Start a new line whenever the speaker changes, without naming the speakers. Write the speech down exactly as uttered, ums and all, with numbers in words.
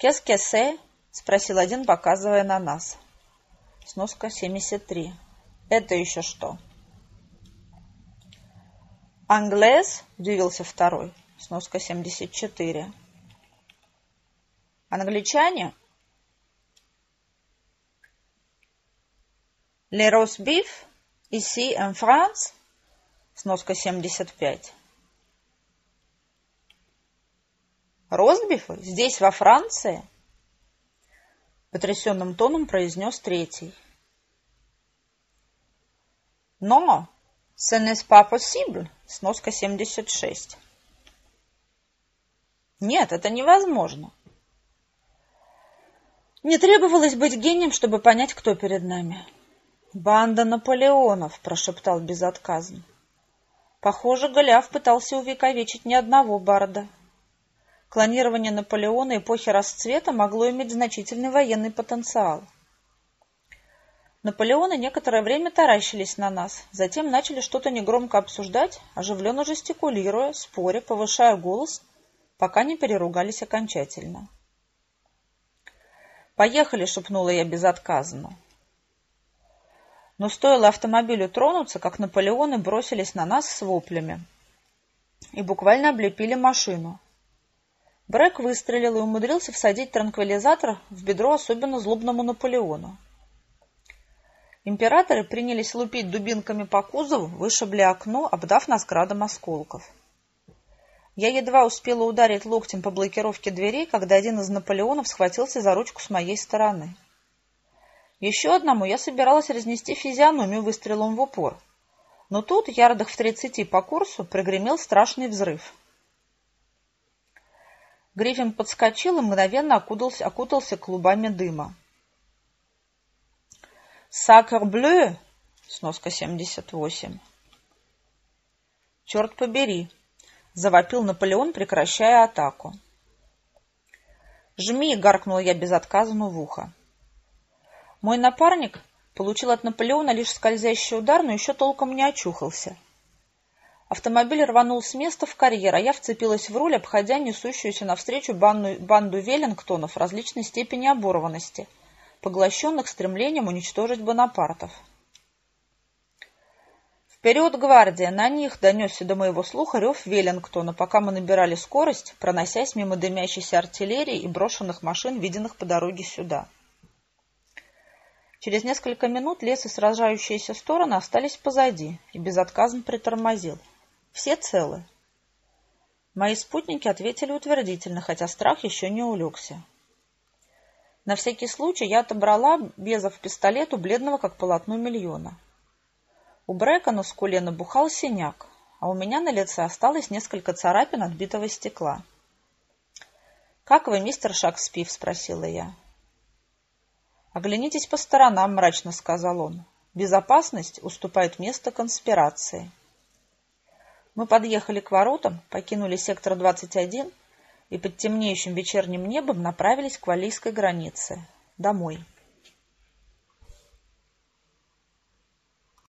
«Qu'est-ce que c'est?» — спросил один, показывая на нас. Сноска семьдесят три. «Это еще что?» «Англес?» — удивился второй. Сноска семьдесят четыре. «Англичане?» «Les rosbif? Ici en France?» Сноска семьдесят пять. «Ростбифы? Здесь, во Франции?» Потрясенным тоном произнес третий. «Но, ce n'est pas possible!» Сноска семьдесят шесть. «Нет, это невозможно!» Не требовалось быть гением, чтобы понять, кто перед нами. «Банда Наполеонов!» – прошептал безотказно. Похоже, Голиаф пытался увековечить не одного барда. Клонирование Наполеона эпохи расцвета могло иметь значительный военный потенциал. Наполеоны некоторое время таращились на нас, затем начали что-то негромко обсуждать, оживленно жестикулируя, споря, повышая голос, пока не переругались окончательно. «Поехали!» — шепнула я безотказно. Но стоило автомобилю тронуться, как Наполеоны бросились на нас с воплями и буквально облепили машину. Брэк выстрелил и умудрился всадить транквилизатор в бедро особенно злобному Наполеону. Императоры принялись лупить дубинками по кузову, вышибли окно, обдав нас градом осколков. Я едва успела ударить локтем по блокировке дверей, когда один из Наполеонов схватился за ручку с моей стороны. Еще одному я собиралась разнести физиономию выстрелом в упор, но тут, ярдах в тридцати по курсу, прогремел страшный взрыв. Гриффин подскочил и мгновенно окутался, окутался клубами дыма. «Сакр блeu!» — сноска семьдесят восемь. «Черт побери!» — завопил Наполеон, прекращая атаку. «Жми!» — гаркнула я безотказно в ухо. Мой напарник получил от Наполеона лишь скользящий удар, но еще толком не очухался. Автомобиль рванул с места в карьер, а я вцепилась в руль, обходя несущуюся навстречу банду, банду Веллингтонов различной степени оборванности, поглощенных стремлением уничтожить Бонапартов. «Вперед, гвардия! На них!» — донесся до моего слуха рев Веллингтона, пока мы набирали скорость, проносясь мимо дымящейся артиллерии и брошенных машин, виденных по дороге сюда. Через несколько минут лес и сражающиеся стороны остались позади, и безотказно притормозил. Все целы. Мои спутники ответили утвердительно, хотя страх еще не улегся. На всякий случай я отобрала Безов пистолет у бледного, как полотно, Мильона. У Брэка на скуле набухал синяк, а у меня на лице осталось несколько царапин от битого стекла. «Как вы, мистер Шекспир?» — спросила я. «Оглянитесь по сторонам», — мрачно сказал он. «Безопасность уступает место конспирации». Мы подъехали к воротам, покинули сектор двадцать один и под темнеющим вечерним небом направились к валлийской границе. Домой.